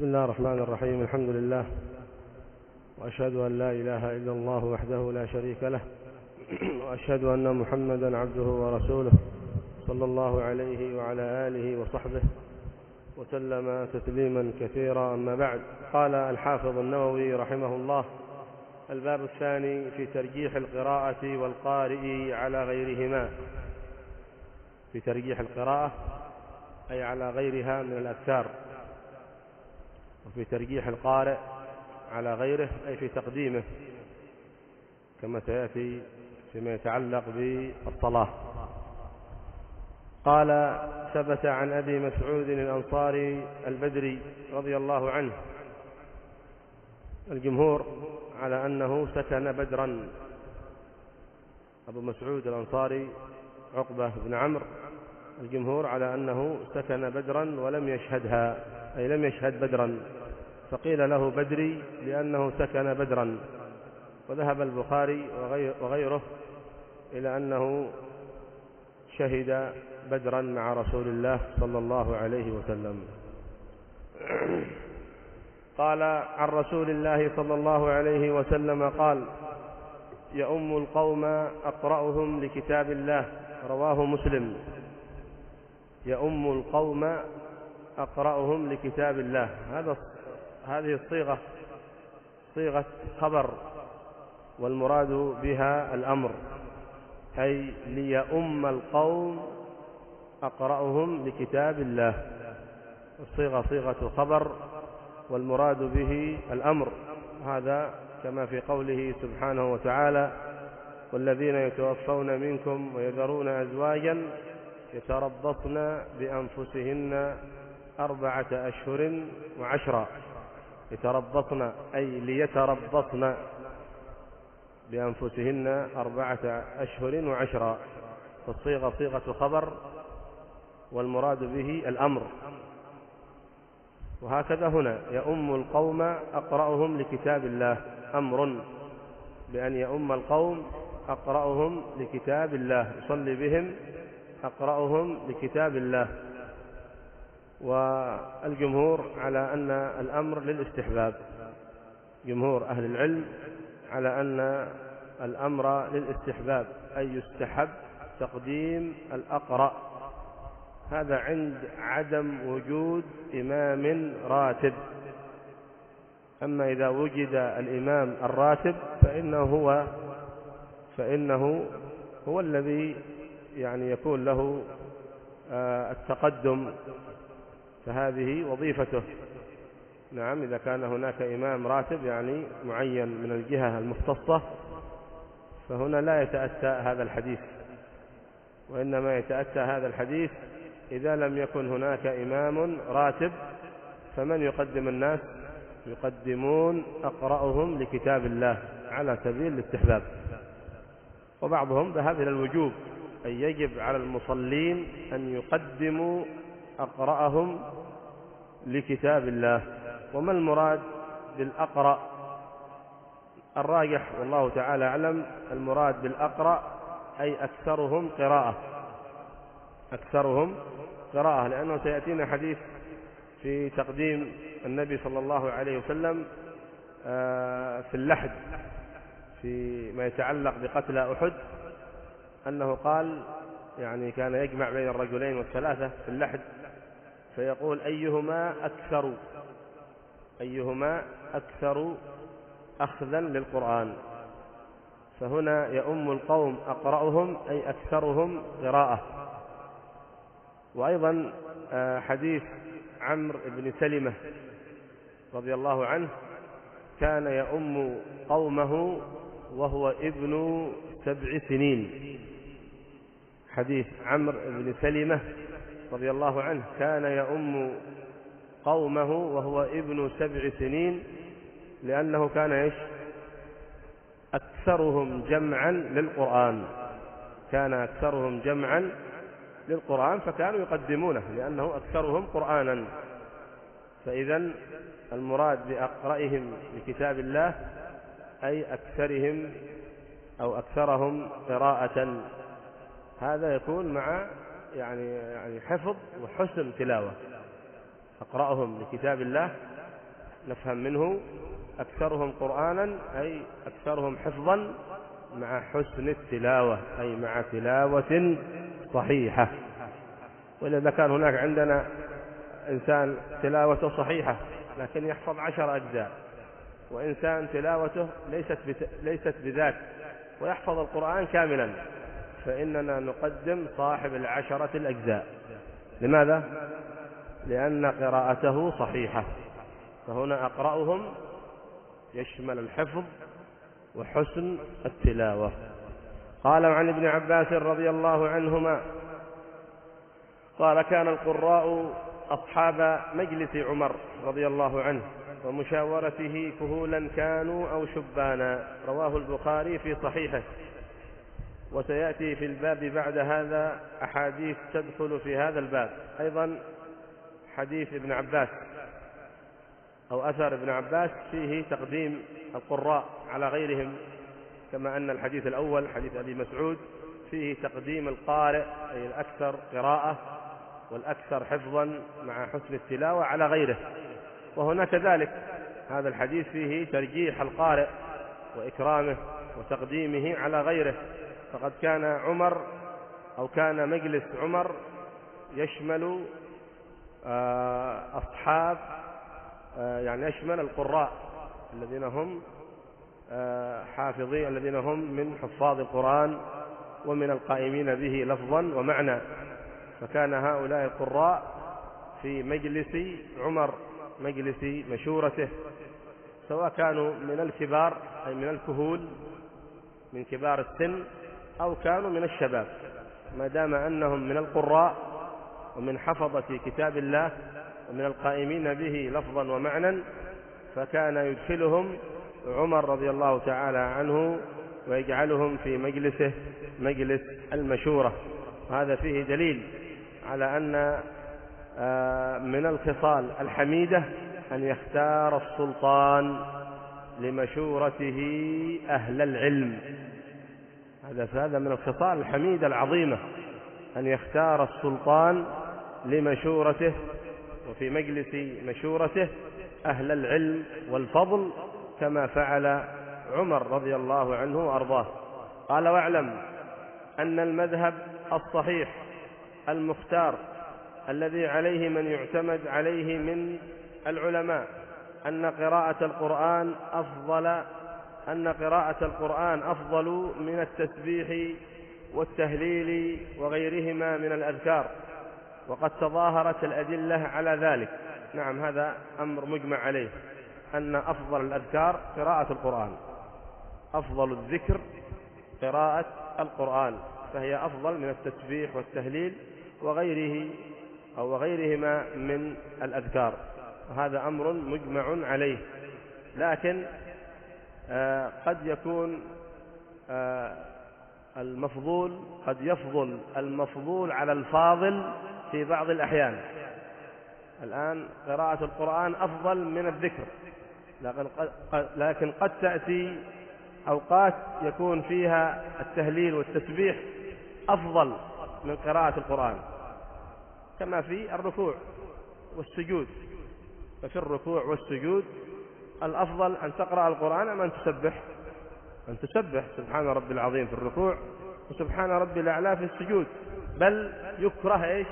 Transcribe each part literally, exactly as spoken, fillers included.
بسم الله الرحمن الرحيم. الحمد لله، وأشهد أن لا إله إلا الله وحده لا شريك له، وأشهد أن محمدا عبده ورسوله صلى الله عليه وعلى آله وصحبه وسلم تسليما كثيرا. أما بعد، قال الحافظ النووي رحمه الله: الباب الثاني في ترجيح القراءة والقارئ على غيرهما. في ترجيح القراءة أي على غيرها من الأذكار، وفي ترجيح القارئ على غيره أي في تقديمه، كما سيأتي فيما يتعلق بالصلاة. قال: ثبت عن أبي مسعود الأنصاري البدري رضي الله عنه الجمهور على أنه سكن بدرا. أبو مسعود الأنصاري عقبة بن عمرو، الجمهور على أنه سكن بدرا ولم يشهدها، أي لم يشهد بدرا، فقيل له بدري لأنه سكن بدرا. وذهب البخاري وغيره إلى أنه شهد بدرا مع رسول الله صلى الله عليه وسلم. قال: عن رسول الله صلى الله عليه وسلم قال: يؤم القوم أقرأهم لكتاب الله. رواه مسلم. يؤم القوم أقرأهم لكتاب الله، هذا هذه الصيغة صيغة خبر، والمراد بها الأمر، أي ليؤم القوم أقرأهم لكتاب الله. الصيغة صيغة خبر، والمراد به الأمر، هذا كما في قوله سبحانه وتعالى: والذين يتوفون منكم ويذرون أزواجا يتربصن بأنفسهن أربعة أشهر وعشرا. يتربصن أي ليتربصن بأنفسهن أربعة أشهر وعشرا، فالصيغة صيغة خبر، والمراد به الأمر. وهكذا هنا: يؤم القوم أقرأهم لكتاب الله، أمر بأن يؤم القوم أقرأهم لكتاب الله، يصلي بهم أقرأهم لكتاب الله. والجمهور على أن الأمر للاستحباب، جمهور أهل العلم على أن الأمر للاستحباب، أي يستحب تقديم الأقرأ، هذا عند عدم وجود إمام راتب. أما إذا وجد الإمام الراتب فإنه هو فإنه هو الذي يعني يكون له التقدم، فهذه وظيفته. نعم، إذا كان هناك إمام راتب يعني معين من الجهة المختصة، فهنا لا يتأتى هذا الحديث، وإنما يتأتى هذا الحديث إذا لم يكن هناك إمام راتب، فمن يقدم الناس؟ يقدمون أقرأهم لكتاب الله على سبيل الاستحباب. وبعضهم ذهب إلى الوجوب، أي يجب على المصلين أن يقدموا أقرأهم لكتاب الله. وما المراد بالأقرأ؟ الراجح والله تعالى أعلم، المراد بالأقرأ أي أكثرهم قراءة، أكثرهم قراءة، لأنه سيأتينا حديث في تقديم النبي صلى الله عليه وسلم في اللحد في ما يتعلق بقتل أحد، أنه قال يعني كان يجمع بين الرجلين والثلاثة في اللحد، فيقول: أيهما أكثر أيهما أكثر أخذا للقرآن. فهنا يؤم القوم أقرأهم أي أكثرهم قراءة. وأيضا حديث عمرو بن سلمة رضي الله عنه: كان يؤم قومه وهو ابن سبع سنين. حديث عمرو بن سلمة رضي الله عنه: كان يؤم قومه وهو ابن سبع سنين، لأنه كان إيش؟ أكثرهم جمعا للقرآن، كان أكثرهم جمعا للقرآن، فكانوا يقدمونه لأنه أكثرهم قرآنا. فإذن المراد بأقرئهم لكتاب الله أي أكثرهم أو أكثرهم قراءة، هذا يكون مع يعني يعني حفظ وحسن تلاوة. أقرأهم لكتاب الله نفهم منه أكثرهم قرآنا أي أكثرهم حفظا مع حسن التلاوة، أي مع تلاوة صحيحة. وإذا كان هناك عندنا إنسان تلاوته صحيحة لكن يحفظ عشر أجزاء، وإنسان تلاوته ليست ليست بذاك ويحفظ القرآن كاملا، فإننا نقدم صاحب العشرة الأجزاء. لماذا؟ لأن قراءته صحيحة، فهنا أقرأهم يشمل الحفظ وحسن التلاوة. قال عن ابن عباس رضي الله عنهما قال كان القراء أصحاب مجلس عمر رضي الله عنه ومشاورته كهولا كانوا أو شبانا، رواه البخاري في صحيحه. وسيأتي في الباب بعد هذا أحاديث تدخل في هذا الباب، أيضا حديث ابن عباس أو أثر ابن عباس فيه تقديم القراء على غيرهم، كما أن الحديث الأول حديث أبي مسعود فيه تقديم القارئ أي الأكثر قراءة والأكثر حفظا مع حسن التلاوة على غيره. وهنا كذلك هذا الحديث فيه ترجيح القارئ وإكرامه وتقديمه على غيره، فقد كان عمر أو كان مجلس عمر يشمل أصحاب يعني يشمل القراء الذين هم حافظين الذين هم من حفاظ القرآن ومن القائمين به لفظا ومعنى، فكان هؤلاء القراء في مجلس عمر مجلس مشورته، سواء كانوا من الكبار أي من الكهول من كبار السن أو كانوا من الشباب، ما دام أنهم من القراء ومن حفظة كتاب الله ومن القائمين به لفظا ومعنى، فكان يدخلهم عمر رضي الله تعالى عنه ويجعلهم في مجلسه مجلس المشورة. وهذا فيه دليل على أن من الخصال الحميدة أن يختار السلطان لمشورته أهل العلم، هذا فهذا من الخصال الحميدة العظيمة أن يختار السلطان لمشورته وفي مجلس مشورته أهل العلم والفضل، كما فعل عمر رضي الله عنه وأرضاه. قال واعلم أن المذهب الصحيح المختار الذي عليه من يعتمد عليه من العلماء أن قراءة القرآن أفضل أن قراءة القرآن أفضل من التسبيح والتهليل وغيرهما من الأذكار، وقد تظاهرت الأدلة على ذلك. نعم، هذا أمر مجمع عليه أن أفضل الأذكار قراءة القرآن، أفضل الذكر قراءة القرآن، فهي أفضل من التسبيح والتهليل وغيره أو غيرهما من الأذكار، وهذا أمر مجمع عليه. لكن آه قد يكون آه المفضول قد يفضل المفضول على الفاضل في بعض الأحيان. الآن قراءة القرآن أفضل من الذكر، لكن قد, لكن قد تأتي أوقات يكون فيها التهليل والتسبيح أفضل من قراءة القرآن، كما في الركوع والسجود. ففي الركوع والسجود الأفضل أن تقرأ القرآن أم أن تسبح أن تسبح سبحان ربي العظيم في الركوع وسبحان ربي الأعلى في السجود، بل يكره إيش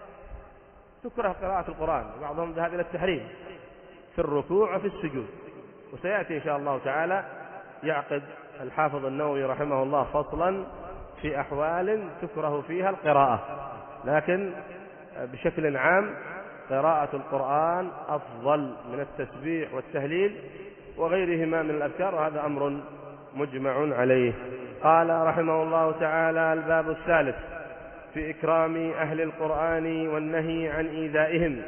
تكره قراءة القرآن، بعضهم ذهب إلى التحريم في الركوع وفي السجود. وسيأتي إن شاء الله تعالى يعقد الحافظ النووي رحمه الله فصلا في أحوال تكره فيها القراءة، لكن بشكل عام قراءة القرآن أفضل من التسبيح والتهليل وغيرهما من الأذكار، وهذا أمر مجمع عليه. قال رحمه الله تعالى: الباب الثالث في إكرام أهل القرآن والنهي عن إيذائهم.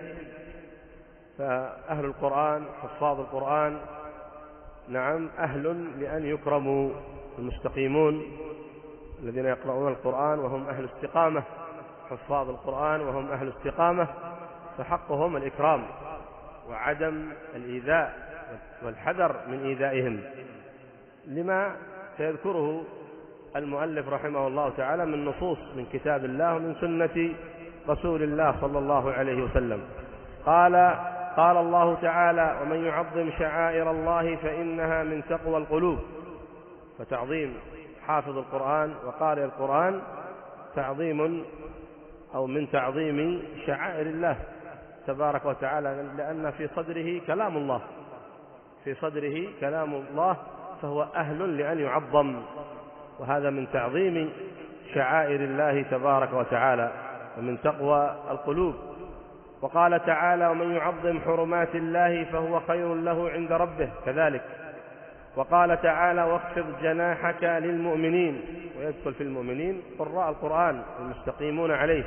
فأهل القرآن حفاظ القرآن نعم أهل لأن يكرموا، المستقيمون الذين يقرؤون القرآن وهم أهل استقامة، حفاظ القرآن وهم أهل استقامة، فحقهم الإكرام وعدم الإيذاء والحذر من إيذائهم، لما سيذكره المؤلف رحمه الله تعالى من نصوص من كتاب الله ومن سنة رسول الله صلى الله عليه وسلم. قال: قال الله تعالى: ومن يعظم شعائر الله فإنها من تقوى القلوب. فتعظيم حافظ القرآن وقارئ القرآن تعظيم أو من تعظيم شعائر الله تبارك وتعالى، لأن في صدره كلام الله، في صدره كلام الله، فهو أهل لأن يعظم، وهذا من تعظيم شعائر الله تبارك وتعالى ومن تقوى القلوب. وقال تعالى: ومن يعظم حرمات الله فهو خير له عند ربه كذلك. وقال تعالى: واخفض جناحك للمؤمنين، ويدخل في المؤمنين قراء القرآن المستقيمون عليه.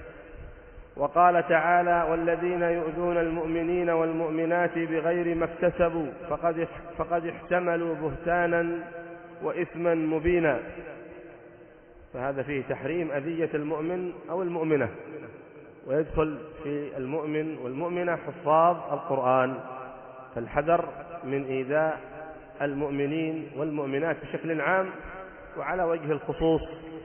وقال تعالى: والذين يؤذون المؤمنين والمؤمنات بغير ما اكتسبوا فقد فقد احتملوا بهتانا وإثما مبينا. فهذا فيه تحريم أذية المؤمن أو المؤمنة، ويدخل في المؤمن والمؤمنة حفاظ القرآن، فالحذر من إيذاء المؤمنين والمؤمنات بشكل عام، وعلى وجه الخصوص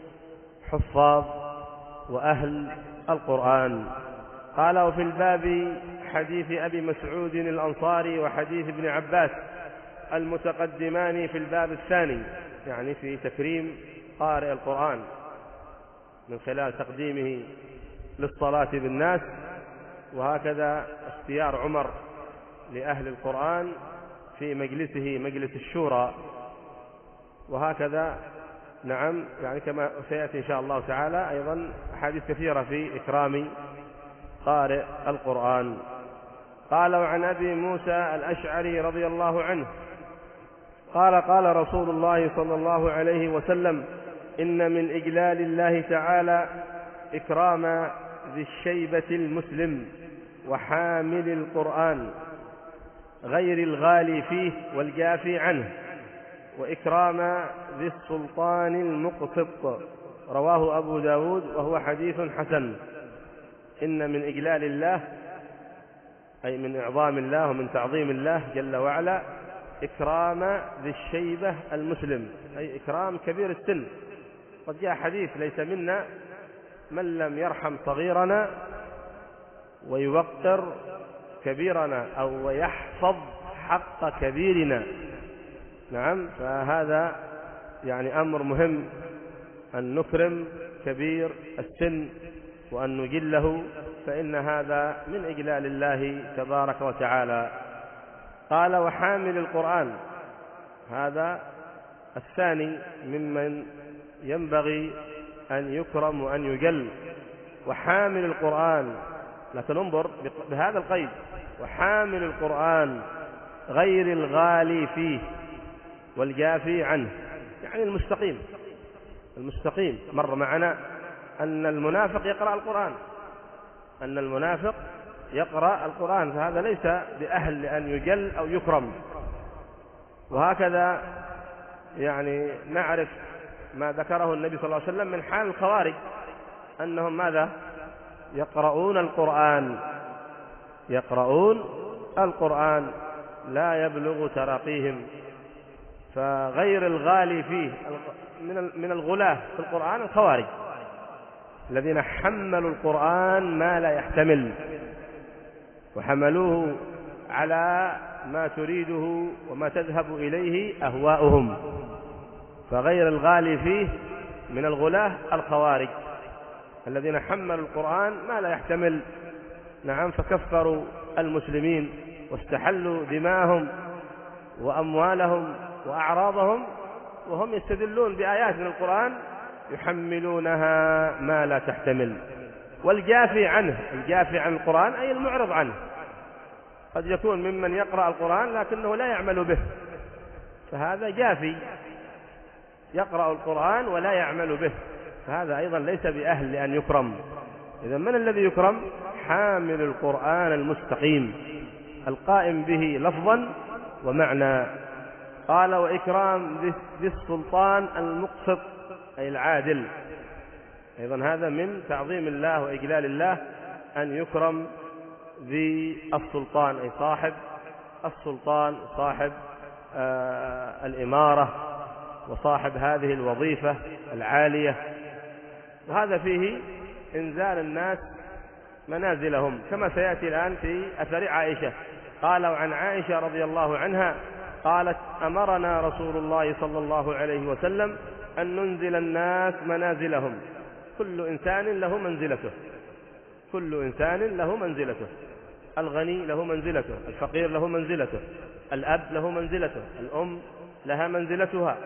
حفاظ وأهل القرآن. قال: وفي الباب حديث أبي مسعود الأنصاري وحديث ابن عباس المتقدمان في الباب الثاني، يعني في تكريم قارئ القرآن من خلال تقديمه للصلاة بالناس، وهكذا اختيار عمر لأهل القرآن في مجلسه مجلس الشورى، وهكذا نعم يعني كما سيأتي إن شاء الله تعالى أيضا أحاديث كثيرة في إكرام قارئ القرآن. قال: وعن أبي موسى الأشعري رضي الله عنه قال: قال رسول الله صلى الله عليه وسلم: إن من إجلال الله تعالى إكرام ذي الشيبة المسلم وحامل القرآن غير الغالي فيه والجافي عنه، وإكرام ذي السلطان المقسط. رواه أبو داود وهو حديث حسن. إن من إجلال الله أي من إعظام الله ومن تعظيم الله جل وعلا إكرام ذي الشيبة المسلم، أي إكرام كبير السن. قد جاء حديث: ليس منا من لم يرحم صغيرنا ويوقر كبيرنا أو ويحفظ حق كبيرنا. نعم، فهذا يعني أمر مهم أن نكرم كبير السن وأن نجله، فإن هذا من إجلال الله تبارك وتعالى. قال: وحامل القرآن، هذا الثاني ممن ينبغي أن يكرم وأن يجل. وحامل القرآن، لكن انظر بهذا القيد: وحامل القرآن غير الغالي فيه والجافي عنه، يعني المستقيم. المستقيم مر معنا أن المنافق يقرأ القرآن، أن المنافق يقرأ القرآن، فهذا ليس بأهل لأن يجل أو يكرم. وهكذا يعني نعرف ما ذكره النبي صلى الله عليه وسلم من حال الخوارج، أنهم ماذا؟ يقرؤون القرآن، يقرؤون القرآن لا يبلغ تراقيهم. فغير الغالي فيه من الغلاة في القرآن الخوارج الذين حملوا القرآن ما لا يحتمل، وحملوه على ما تريده وما تذهب إليه أهواؤهم. فغير الغالي فيه من الغلاة الخوارج الذين حملوا القرآن ما لا يحتمل. نعم، فكفروا المسلمين واستحلوا دماءهم وأموالهم وأعراضهم، وهم يستدلون بآيات من القرآن يحملونها ما لا تحتمل. والجافي عنه، الجافي عن القرآن أي المعرض عنه. قد يكون ممن يقرأ القرآن لكنه لا يعمل به، فهذا جافي، يقرأ القرآن ولا يعمل به، فهذا أيضا ليس بأهل لأن يكرم. إذن من الذي يكرم؟ حامل القرآن المستقيم القائم به لفظا ومعنى. قال: وإكرام ذي السلطان المقسط أي العادل. أيضا هذا من تعظيم الله وإجلال الله أن يكرم ذي السلطان، أي صاحب السلطان، صاحب آه الإمارة، وصاحب هذه الوظيفة العالية. وهذا فيه إنزال الناس منازلهم، كما سيأتي الآن في أثر عائشة. قال عن عائشة رضي الله عنها قالت: أمرنا رسول الله صلى الله عليه وسلم أن ننزل الناس منازلهم، كل إنسان له منزلته، كل إنسان له منزلته، الغني له منزلته، الفقير له منزلته، الأب له منزلته، الأم لها منزلتها،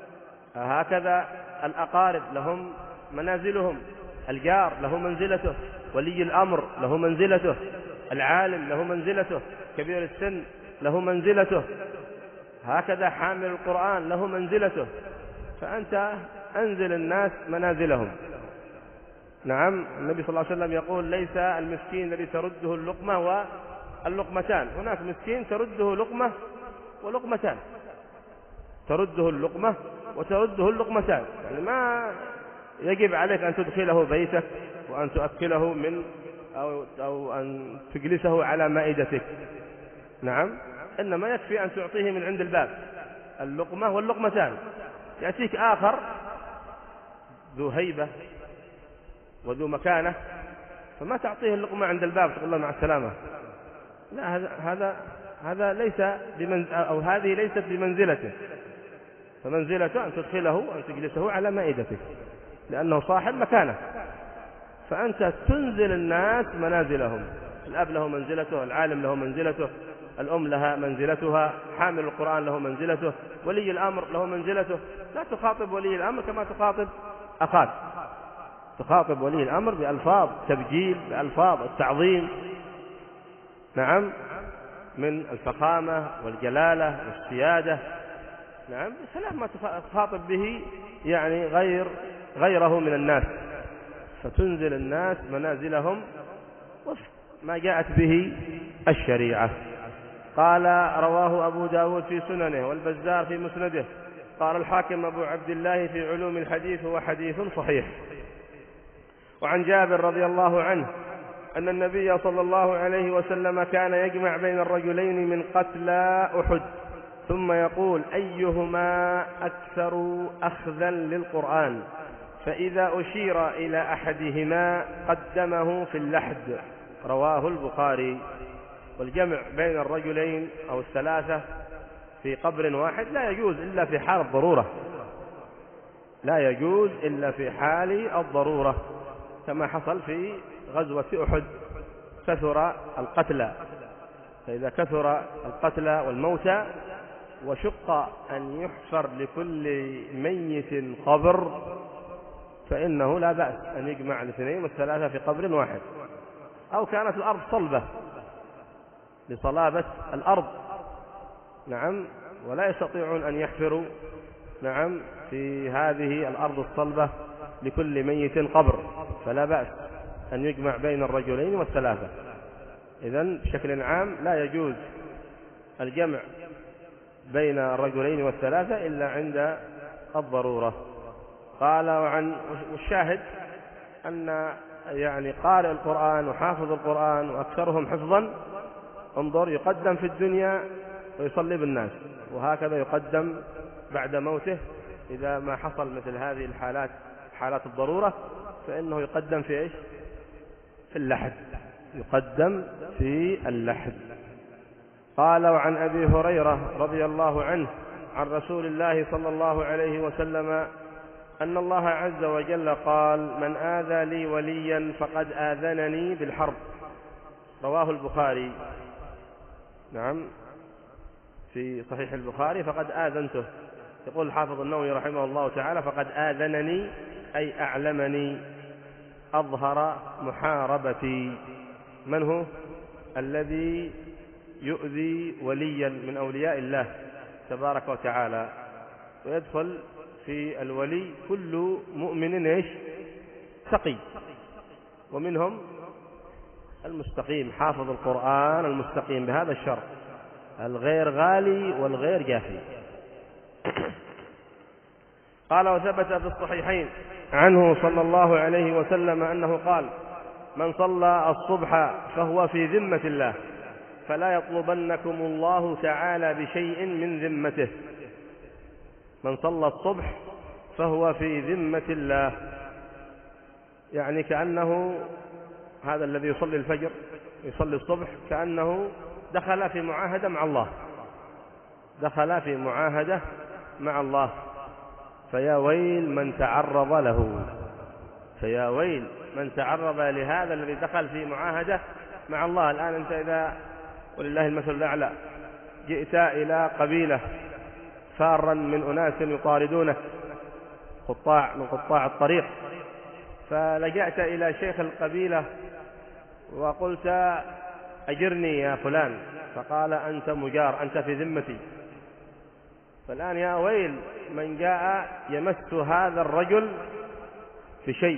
هكذا الأقارب لهم منازلهم، الجار له منزلته، ولي الأمر له منزلته، العالم له منزلته، كبير السن له منزلته، هكذا حامل القرآن له منزلته. فأنت أنزل الناس منازلهم. نعم، النبي صلى الله عليه وسلم يقول: ليس المسكين الذي ترده اللقمة واللقمتان، هناك مسكين ترده لقمة ولقمتان، ترده اللقمة وترده اللقمتان، يعني ما يجب عليك أن تدخله بيتك وأن تؤكله من أو, أو أن تجلسه على مائدتك. نعم، إنما يكفي أن تعطيه من عند الباب اللقمة واللقمتان. يأتيك آخر ذو هيبة وذو مكانة فما تعطيه اللقمة عند الباب تقول له مع السلامة، لا، هذا هذا هذا ليس بمنز... أو هذه ليست بمنزلته، فمنزلته أن تدخله وأن تجلسه على مائدتك لأنه صاحب مكانة. فأنت تنزل الناس منازلهم، الأب له منزلته، العالم له منزلته، الأم لها منزلتها، حامل القرآن له منزلته، ولي الأمر له منزلته. لا تخاطب ولي الأمر كما تخاطب أخاك، تخاطب ولي الأمر بألفاظ تبجيل، بألفاظ التعظيم، نعم، من الفخامة والجلالة والسيادة. نعم، بسلام ما تخاطب به يعني غير غيره من الناس. فتنزل الناس منازلهم وفق ما جاءت به الشريعة. قال: رواه أبو داود في سننه والبزار في مسنده، قال الحاكم أبو عبد الله في علوم الحديث: هو حديث صحيح. وعن جابر رضي الله عنه أن النبي صلى الله عليه وسلم كان يجمع بين الرجلين من قتلى أحد ثم يقول: أيهما أكثر أخذا للقرآن؟ فإذا أشير إلى أحدهما قدمه في اللحد. رواه البخاري. والجمع بين الرجلين أو الثلاثة في قبر واحد لا يجوز إلا في حال الضرورة، لا يجوز إلا في حال الضرورة، كما حصل في غزوة أحد، كثر القتلى. فإذا كثر القتلى والموتى وشق أن يحفر لكل ميت قبر فإنه لا بأس أن يجمع الاثنين والثلاثة في قبر واحد. أو كانت الأرض صلبة لصلابة الأرض، نعم، ولا يستطيعون أن يحفروا، نعم، في هذه الأرض الصلبة لكل ميت قبر، فلا بأس أن يجمع بين الرجلين والثلاثة. إذن بشكل عام لا يجوز الجمع بين الرجلين والثلاثة إلا عند الضرورة. قال: وعن والشاهد أن يعني قارئ القرآن وحافظ القرآن وأكثرهم حفظا، انظر، يقدم في الدنيا ويصلي بالناس، وهكذا يقدم بعد موته. إذا ما حصل مثل هذه الحالات، حالات الضرورة، فإنه يقدم في إيش؟ في اللحد، يقدم في اللحد. قال: وعن أبي هريرة رضي الله عنه عن رسول الله صلى الله عليه وسلم أن الله عز وجل قال: من آذى لي وليا فقد آذنني بالحرب. رواه البخاري. نعم، في صحيح البخاري: فقد آذنته. يقول الحافظ النووي رحمه الله تعالى: فقد آذنني أي أعلمني، أظهر محاربتي. من هو الذي يؤذي وليا من أولياء الله تبارك وتعالى؟ ويدخل في الولي كل مؤمن إيش؟ تقي، ومنهم المستقيم، حافظ القرآن المستقيم بهذا الشرط، الغير غالي والغير جافي. قال: وثبت في الصحيحين عنه صلى الله عليه وسلم أنه قال: من صلى الصبح فهو في ذمة الله، فلا يطلبنكم الله تعالى بشيء من ذمته. من صلى الصبح فهو في ذمة الله، يعني كأنه هذا الذي يصلي الفجر يصلي الصبح كأنه دخل في معاهدة مع الله، دخل في معاهدة مع الله. فيا ويل من تعرض له، فيا ويل من تعرض لهذا الذي دخل في معاهدة مع الله. الآن أنت إذا ولله المثل الأعلى جئت إلى قبيلة فارا من أناس يطاردونك قطاع من قطاع الطريق، فلجأت إلى شيخ القبيلة وقلت أجرني يا فلان، فقال أنت مجار، أنت في ذمتي. فالآن يا ويل من جاء يمس هذا الرجل بشيء.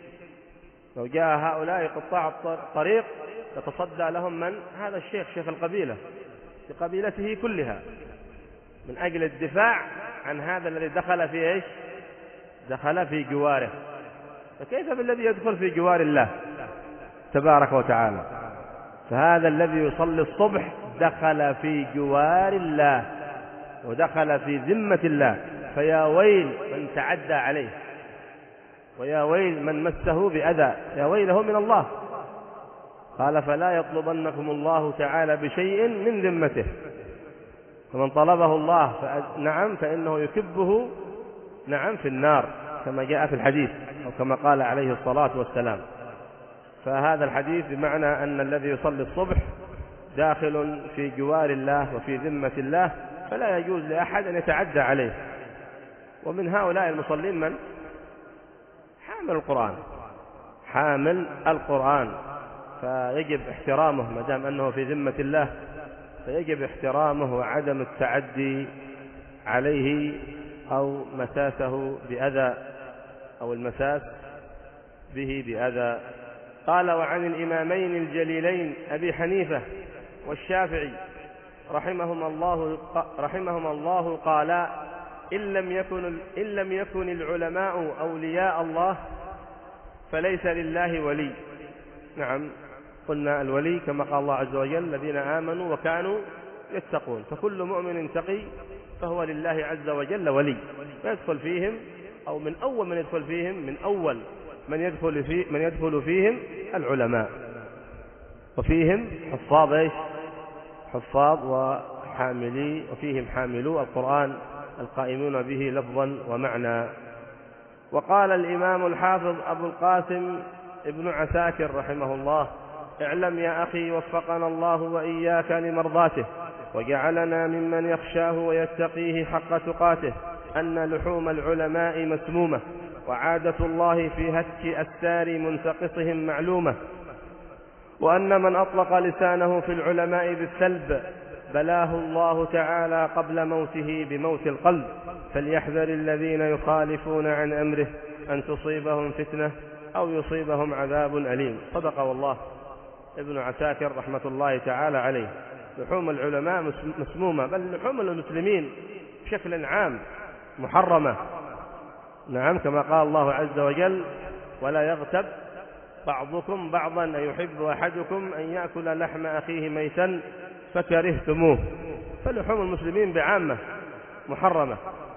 لو جاء هؤلاء قطاع الطريق يتصدى لهم من؟ هذا الشيخ، شيخ القبيلة في قبيلته كلها، من أجل الدفاع عن هذا الذي دخل في إيش؟ دخل في جواره. فكيف بالذي يدخل في جوار الله تبارك وتعالى؟ فهذا الذي يصلي الصبح دخل في جوار الله ودخل في ذمة الله. فيا ويل من تعدى عليه، ويا ويل من مسه بأذى، يا ويله من الله. قال فلا يطلبنكم الله تعالى بشيء من ذمته، فمن طلبه الله نعم فإنه يكبه نعم في النار، كما جاء في الحديث أو كما قال عليه الصلاة والسلام. فهذا الحديث بمعنى أن الذي يصلي الصبح داخل في جوار الله وفي ذمة الله، فلا يجوز لأحد أن يتعدى عليه. ومن هؤلاء المصلين من؟ حامل القرآن، حامل القرآن، فيجب احترامه ما دام أنه في ذمة الله، فيجب احترامه وعدم التعدي عليه أو مساسه بأذى أو المساس به بأذى. قال وعن الإمامين الجليلين أبي حنيفة والشافعي رحمهما الله رحمهما الله قالا إن لم يكن إن لم يكن العلماء أولياء الله فليس لله ولي. نعم، قلنا الولي كما قال الله عز وجل الذين آمنوا وكانوا يتقون، فكل مؤمن تقي فهو لله عز وجل ولي، فيدخل فيهم أو من أول من يدخل فيهم من أول من يدخل في من يدخل فيهم العلماء، وفيهم حفاظ ايش؟ حفاظ وحاملي، وفيهم حاملو القرآن القائمون به لفظا ومعنى. وقال الإمام الحافظ أبو القاسم ابن عساكر رحمه الله اعلم يا أخي وفقنا الله وإياك لمرضاته وجعلنا ممن يخشاه ويتقيه حق تقاته أن لحوم العلماء مسمومة، وعادة الله في هتك أستار منتقصهم معلومة، وأن من أطلق لسانه في العلماء بالسلب بلاه الله تعالى قبل موته بموت القلب، فليحذر الذين يخالفون عن أمره أن تصيبهم فتنة أو يصيبهم عذاب أليم. صدق والله ابن عساكر رحمة الله تعالى عليه. لحوم العلماء مسمومة، بل لحوم المسلمين بشكل عام محرمة. نعم، كما قال الله عز وجل ولا يغتب بعضكم بعضا أيحب أحدكم أن يأكل لحم أخيه ميتا فكرهتموه. فلحوم المسلمين بعامة محرمة،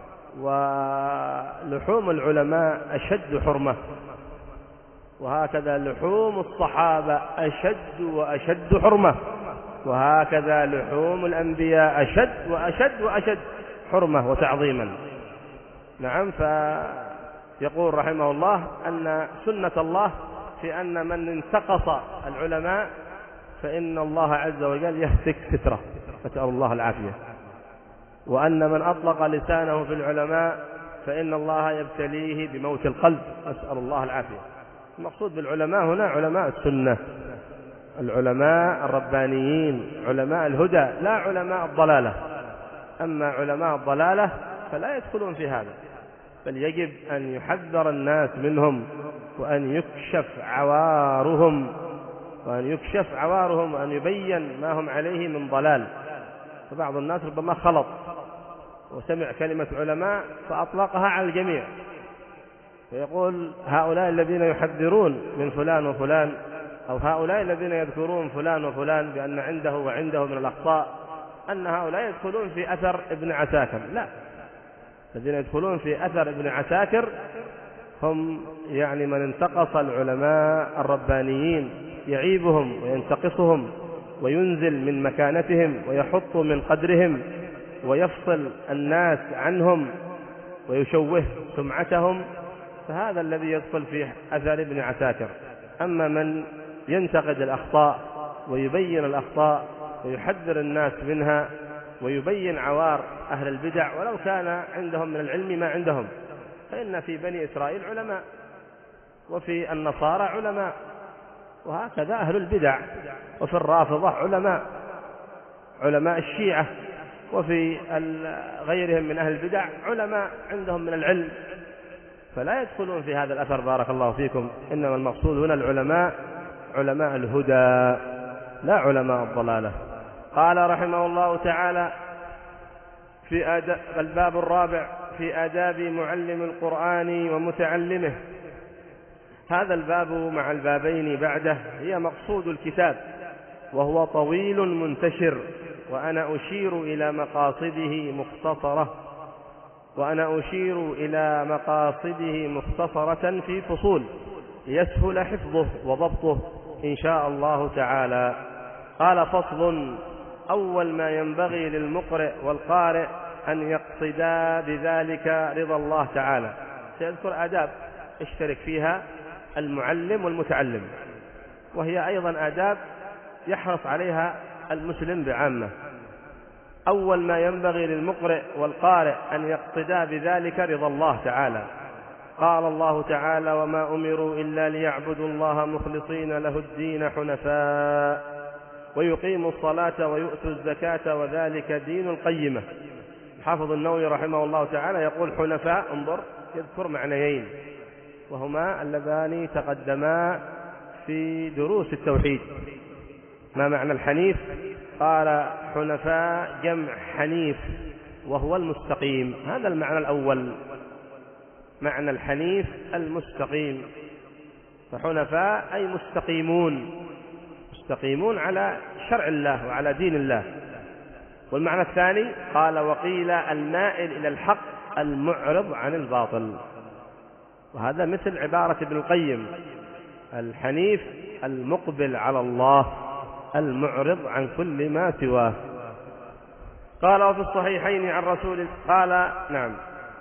ولحوم العلماء أشد حرمة، وهكذا لحوم الصحابة أشد وأشد حرمة، وهكذا لحوم الأنبياء أشد وأشد وأشد حرمة وتعظيما. نعم، فيقول رحمه الله أن سنة الله في أن من انتقص العلماء فإن الله عز وجل يهتك ستره، نسأل الله العافية، وأن من أطلق لسانه في العلماء فإن الله يبتليه بموت القلب، نسأل الله العافية. المقصود بالعلماء هنا علماء السنة، العلماء الربانيين، علماء الهدى، لا علماء الضلالة. أما علماء الضلالة فلا يدخلون في هذا، بل يجب أن يحذر الناس منهم وأن يكشف عوارهم وأن يكشف عوارهم وأن يبين ما هم عليه من ضلال. فبعض الناس ربما خلط وسمع كلمة علماء فأطلقها على الجميع، فيقول هؤلاء الذين يحذرون من فلان وفلان، أو هؤلاء الذين يذكرون فلان وفلان بأن عنده وعنده من الأخطاء، أن هؤلاء يدخلون في أثر ابن عساكر. لا، الذين يدخلون في أثر ابن عساكر هم يعني من انتقص العلماء الربانيين يعيبهم وينتقصهم وينزل من مكانتهم ويحط من قدرهم ويفصل الناس عنهم ويشوه سمعتهم، فهذا الذي يدخل في أثر ابن عساكر. أما من ينتقد الأخطاء ويبين الأخطاء ويحذر الناس منها ويبين عوار أهل البدع ولو كان عندهم من العلم ما عندهم، فإن في بني إسرائيل علماء وفي النصارى علماء، وهكذا أهل البدع، وفي الرافضة علماء علماء الشيعة، وفي غيرهم من أهل البدع علماء عندهم من العلم، فلا يدخلون في هذا الأثر بارك الله فيكم. إنما المقصود هنا العلماء علماء الهدى لا علماء الضلالة. قال رحمه الله تعالى في آداب الباب الرابع في آداب معلم القرآن ومتعلمه. هذا الباب مع البابين بعده هي مقصود الكتاب، وهو طويل منتشر، وأنا أشير إلى مقاصده مختصرة وأنا أشير إلى مقاصده مختصرة في فصول يسهل حفظه وضبطه إن شاء الله تعالى. قال: فصل: أول ما ينبغي للمقرئ والقارئ أن يقصدا بذلك رضا الله تعالى. سيذكر آداب اشترك فيها المعلم والمتعلم، وهي أيضا آداب يحرص عليها المسلم بعامة. أول ما ينبغي للمقرئ والقارئ أن يقصدا بذلك رضا الله تعالى. قال الله تعالى: وما أمروا إلا ليعبدوا الله مخلصين له الدين حنفاء ويقيموا الصلاة ويؤتوا الزكاة وذلك دين القيمة. حافظ النووي رحمه الله تعالى يقول حنفاء، انظر، يذكر معنيين وهما اللذان تقدما في دروس التوحيد. ما معنى الحنيف؟ قال: حنفاء جمع حنيف وهو المستقيم. هذا المعنى الأول، معنى الحنيف المستقيم، فحنفاء أي مستقيمون، مستقيمون على شرع الله وعلى دين الله. والمعنى الثاني قال: وقيل المائل إلى الحق المعرض عن الباطل. وهذا مثل عبارة ابن القيم: الحنيف المقبل على الله المعرض عن كل ما سواه. قال: وفي الصحيحين عن رسول قال نعم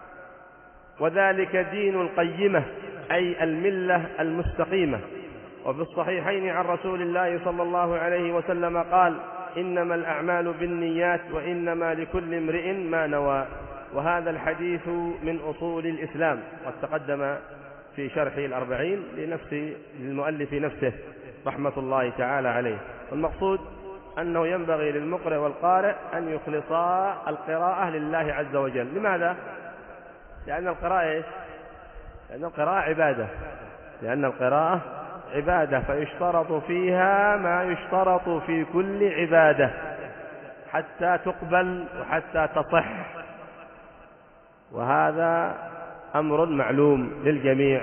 وذلك دين القيمة أي الملة المستقيمة. وفي الصحيحين عن رسول الله صلى الله عليه وسلم قال: إنما الأعمال بالنيات وإنما لكل امرئ ما نوى. وهذا الحديث من أصول الإسلام، قد تقدم في شرح الأربعين لنفس للمؤلف نفسه رحمة الله تعالى عليه. والمقصود أنه ينبغي للمقرئ والقارئ أن يخلصا القراءة لله عز وجل. لماذا؟ لأن القراءة إيش؟ لأن القراءة عبادة، لأن القراءة عبادة، فيشترط فيها ما يشترط في كل عبادة حتى تقبل وحتى تصح، وهذا أمر معلوم للجميع.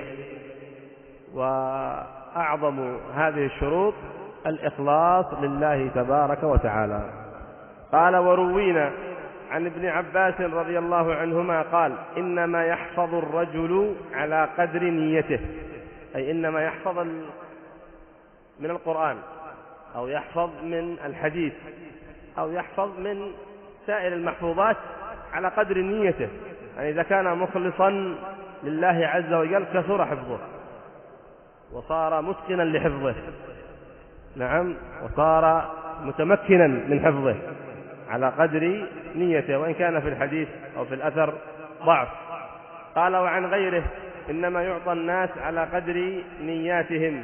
وأعظم هذه الشروط الإخلاص لله تبارك وتعالى. قال: وروينا عن ابن عباس رضي الله عنهما قال: إنما يحفظ الرجل على قدر نيته، أي إنما يحفظ من القرآن أو يحفظ من الحديث أو يحفظ من سائر المحفوظات على قدر نيته. يعني إذا كان مخلصا لله عز وجل كثر حفظه وصار متقنا لحفظه، نعم، وصار متمكنا من حفظه على قدر نيته، وإن كان في الحديث أو في الأثر ضعف. قال: وعن غيره: إنما يعطى الناس على قدر نياتهم.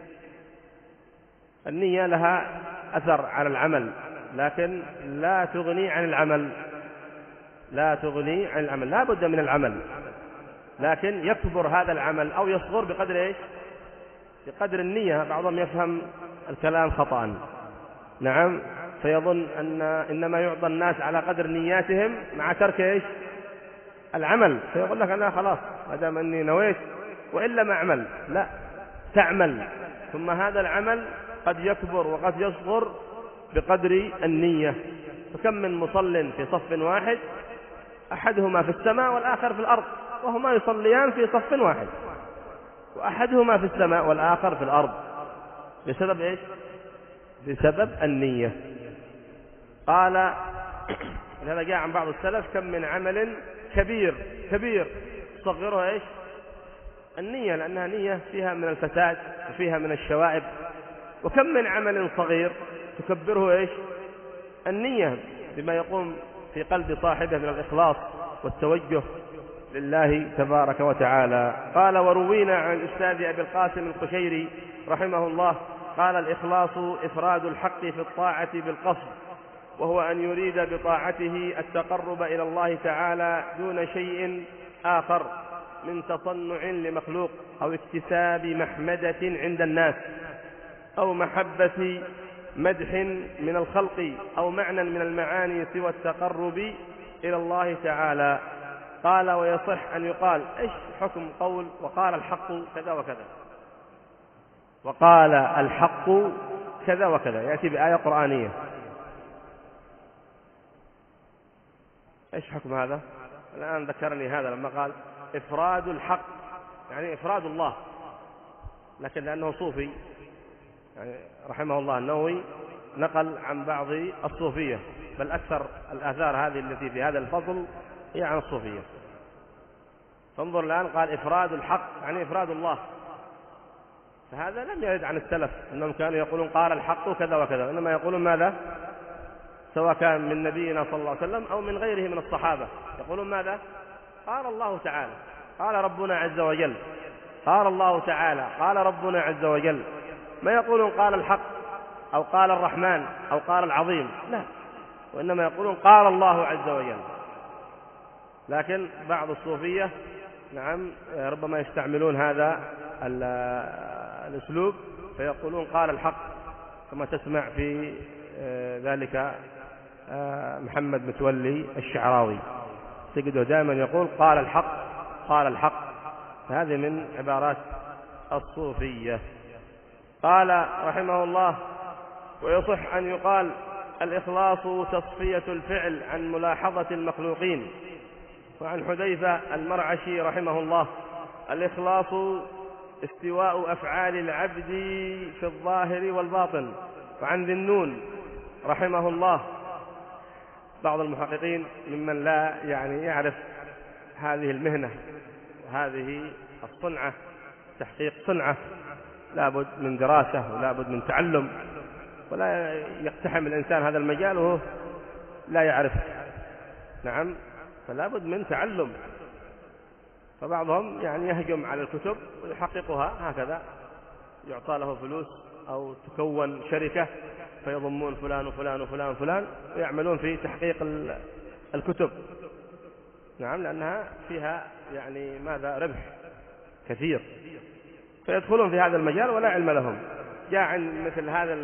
النية لها أثر على العمل، لكن لا تغني عن العمل، لا تغني عن العمل، لا بد من العمل، لكن يكبر هذا العمل أو يصغر بقدر إيش؟ بقدر النية. بعضهم يفهم الكلام خطأ، نعم، فيظن أن إنما يعطى الناس على قدر نياتهم مع ترك إيش؟ العمل، فيقول لك أنا خلاص ما دام أني نويت وإلا ما أعمل. لا، تعمل، ثم هذا العمل قد يكبر وقد يصغر بقدر النية. فكم من مصل في صف واحد أحدهما في السماء والآخر في الأرض، وهما يصليان في صف واحد، وأحدهما في السماء والآخر في الأرض، بسبب إيش؟ بسبب النية. قال هذا جاء عن بعض السلف: كم من عمل كبير كبير صغره إيش؟ النية، لأنها نية فيها من الفساد وفيها من الشوائب. وكم من عمل صغير تكبره إيش؟ النية، بما يقوم في قلب صاحبه من الإخلاص والتوجه لله تبارك وتعالى. قال: وروينا عن الأستاذ أبي القاسم القشيري رحمه الله قال: الإخلاص إفراد الحق في الطاعة بالقصد، وهو أن يريد بطاعته التقرب إلى الله تعالى دون شيء آخر من تصنع لمخلوق أو اكتساب محمدة عند الناس أو محبة مدح من الخلق أو معنى من المعاني سوى التقرب إلى الله تعالى. قال: ويصح أن يقال إيش حكم قول وقال الحق كذا وكذا؟ وقال الحق كذا وكذا يأتي بآية قرآنية. إيش حكم هذا؟ الآن ذكرني هذا لما قال إفراد الحق، يعني إفراد الله، لكن لأنه صوفي يعني رحمه الله النووي نقل عن بعض الصوفية، بل أكثر الآثار هذه التي في هذا الفصل هي عن الصوفية. فانظر الآن قال إفراد الحق يعني إفراد الله، فهذا لم يرد عن السلف أنهم كانوا يقولون قال الحق كذا وكذا، إنما يقولون ماذا؟ سواء كان من نبينا صلى الله عليه وسلم أو من غيره من الصحابة، يقولون ماذا؟ قال الله تعالى، قال ربنا عز وجل، قال الله تعالى، قال ربنا عز وجل. ما يقولون قال الحق أو قال الرحمن أو قال العظيم، لا، وإنما يقولون قال الله عز وجل. لكن بعض الصوفية نعم ربما يستعملون هذا الأسلوب فيقولون قال الحق، كما تسمع في ذلك محمد متولي الشعراوي تجده دائما يقول قال الحق قال الحق، فهذه من عبارات الصوفية. قال رحمه الله: ويصح أن يقال الإخلاص تصفية الفعل عن ملاحظة المخلوقين. وعن حذيفة المرعشي رحمه الله: الإخلاص استواء أفعال العبد في الظاهر والباطن. وعن ذي النون رحمه الله، بعض المحققين ممن لا يعني يعرف هذه المهنة وهذه الصنعة، تحقيق صنعة لابد من دراسة ولابد من تعلم، ولا يقتحم الإنسان هذا المجال وهو لا يعرف، نعم، فلابد من تعلم. فبعضهم يعني يهجم على الكتب ويحققها هكذا، يعطى له فلوس أو تكون شركة فيضمون فلان وفلان وفلان وفلان ويعملون في تحقيق الكتب، نعم، لأنها فيها يعني ماذا؟ ربح كثير، فيدخلون في هذا المجال ولا علم لهم. جاء عند مثل هذا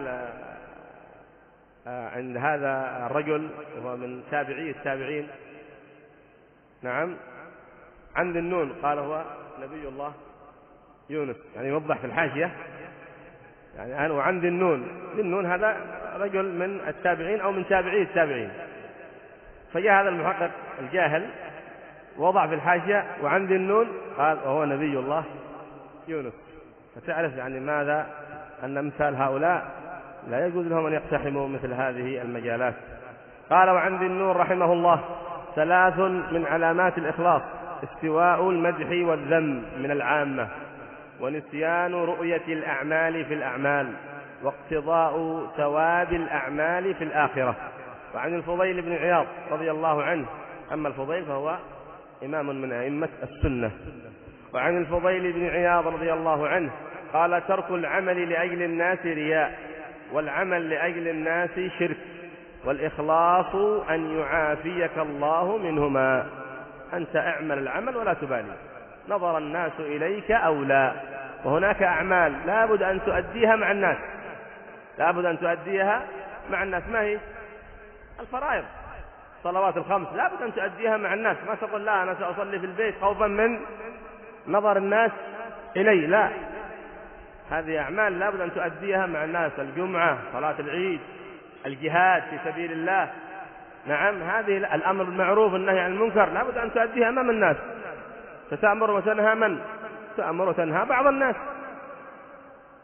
عند هذا الرجل وهو من تابعي التابعين، نعم، عن ذي النون قال هو نبي الله يونس، يعني يوضح في الحاشية يعني أنا وعن ذي النون، ذي النون هذا رجل من التابعين أو من تابعي التابعين. فجاء هذا المحقق الجاهل وضع في الحاشية وعن ذي النون قال وهو نبي الله يونس، فتعرف يعني ماذا؟ أن أمثال هؤلاء لا يجوز لهم أن يقتحموا مثل هذه المجالات. قال وعن ذي النون رحمه الله: ثلاث من علامات الإخلاص: استواء المدح والذم من العامة، ونسيان رؤية الأعمال في الأعمال، واقتضاء ثواب الأعمال في الآخرة. وعن الفضيل بن عياض رضي الله عنه، أما الفضيل فهو إمام من أئمة السنة. وعن الفضيل بن عياض رضي الله عنه قال: ترك العمل لأجل الناس رياء، والعمل لأجل الناس شرك، والإخلاص أن يعافيك الله منهما. أنت اعمل العمل ولا تبالي نظر الناس إليك أو لا، وهناك أعمال لابد أن تؤديها مع الناس، لابد أن تؤديها مع الناس. ما هي؟ الفرائض، صلوات الخمس لابد أن تؤديها مع الناس، ما تقول لا أنا سأصلي في البيت خوفا من نظر الناس إلي، لا، هذه أعمال لابد أن تؤديها مع الناس، الجمعة، صلاة العيد، الجهاد في سبيل الله، نعم، هذه الأمر بالمعروف والنهي عن المنكر لابد أن تؤديها أمام الناس. ستأمر وتنهى من؟ تأمر وتنهى بعض الناس،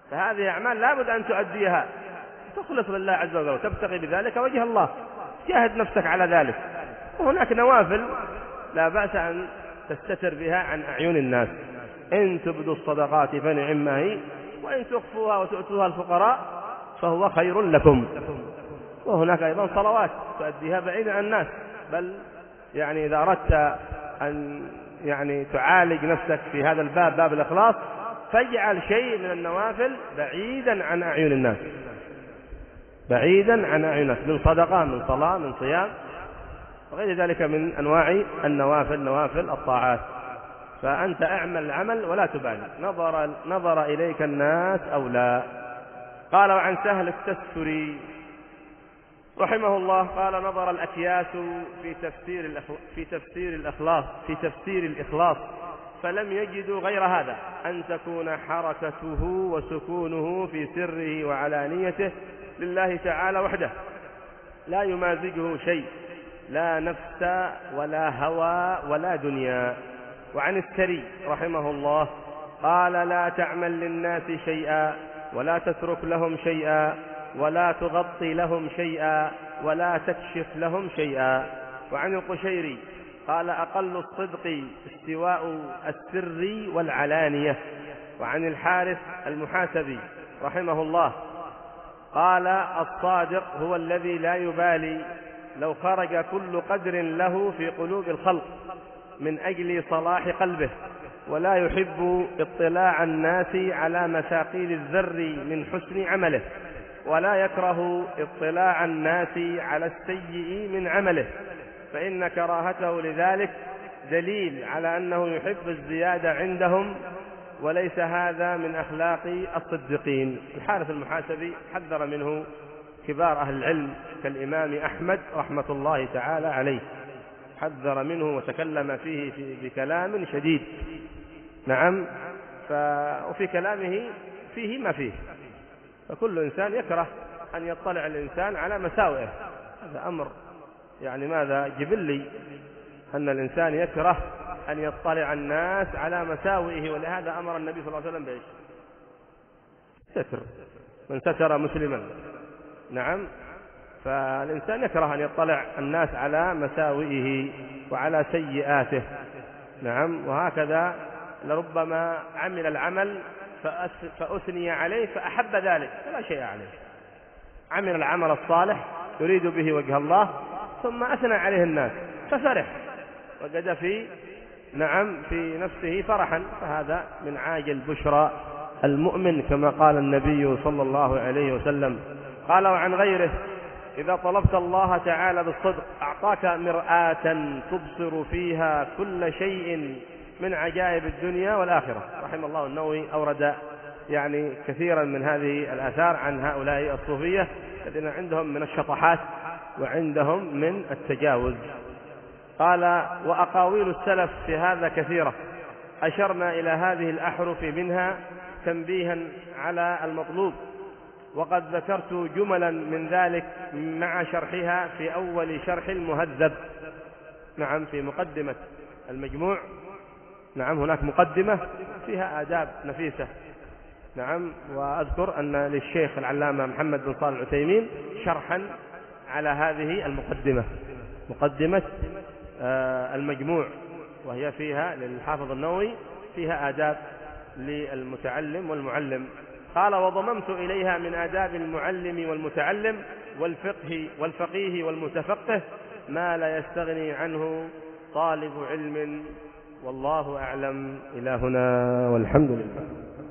فهذه أعمال لابد أن تؤديها، تخلص لله عز وجل وتبتغي بذلك وجه الله، جاهد نفسك على ذلك. وهناك نوافل لا بأس أن تستتر بها عن أعين الناس، إن تبدوا الصدقات فنعما هي، وإن تخفوها وتؤتوها الفقراء فهو خير لكم. وهناك أيضا صلوات تؤديها بعيدا عن الناس، بل يعني إذا أردت أن يعني تعالج نفسك في هذا الباب، باب الإخلاص، فاجعل شيء من النوافل بعيدا عن أعين الناس، بعيدا عن أعين الناس، من صدقة، من صلاة، من صيام، وغير ذلك من أنواع النوافل، نوافل الطاعات. فأنت أعمل العمل ولا تبالي، نظر, نظر إليك الناس أو لا. قال: وعن سهل التستري رحمه الله قال: نظر الأكياس في تفسير في تفسير الإخلاص في تفسير الإخلاص فلم يجدوا غير هذا، أن تكون حركته وسكونه في سره وعلانيته لله تعالى وحده، لا يمازجه شيء، لا نفس ولا هوى ولا دنيا. وعن السري رحمه الله قال: لا تعمل للناس شيئا، ولا تترك لهم شيئا، ولا تغطي لهم شيئا، ولا تكشف لهم شيئا. وعن القشيري قال: أقل الصدق استواء السر والعلانية. وعن الحارث المحاسبي رحمه الله قال: الصادق هو الذي لا يبالي لو خرج كل قدر له في قلوب الخلق من أجل صلاح قلبه، ولا يحب اطلاع الناس على مثاقيل الذر من حسن عمله، ولا يكره اطلاع الناس على السيء من عمله، فإن كراهته لذلك دليل على أنه يحب الزيادة عندهم، وليس هذا من أخلاق الصديقين. الحارث المحاسبي حذر منه كبار أهل العلم كالإمام أحمد رحمة الله تعالى عليه، حذر منه وتكلم فيه بكلام شديد. نعم. ف... وفي كلامه فيه ما فيه، فكل إنسان يكره أن يطلع الإنسان على مساوئه، هذا أمر يعني ماذا جبلي، أن الإنسان يكره أن يطلع الناس على مساوئه، ولهذا أمر النبي صلى الله عليه وسلم بإيش؟ ستر، من ستر مسلما. نعم. فالإنسان يكره أن يطلع الناس على مساوئه وعلى سيئاته. نعم. وهكذا لربما عمل العمل فأثني عليه فأحب ذلك فلا شيء عليه، عمل العمل الصالح يريد به وجه الله ثم أثنى عليه الناس ففرح وجد في نعم في نفسه فرحا، فهذا من عاجل بشرى المؤمن كما قال النبي صلى الله عليه وسلم. قال: وعن غيره: إذا طلبت الله تعالى بالصدق أعطاك مرآة تبصر فيها كل شيء من عجائب الدنيا والآخرة. رحم الله النووي أورد يعني كثيرا من هذه الآثار عن هؤلاء الصوفية الذين عندهم من الشطحات وعندهم من التجاوز. قال: وأقاويل السلف في هذا كثيرة، أشرنا إلى هذه الأحرف منها تنبيها على المطلوب، وقد ذكرت جملا من ذلك مع شرحها في أول شرح المهذب. نعم. في مقدمة المجموع نعم هناك مقدمة فيها آداب نفيسة. نعم. وأذكر أن للشيخ العلامة محمد بن صالح العثيمين شرحا على هذه المقدمة، مقدمة آه المجموع، وهي فيها للحافظ النووي فيها آداب للمتعلم والمعلم. قال: وضممت إليها من آداب المعلم والمتعلم والفقه والفقيه والمتفقه ما لا يستغني عنه طالب علم، والله أعلم. إلى هنا والحمد لله.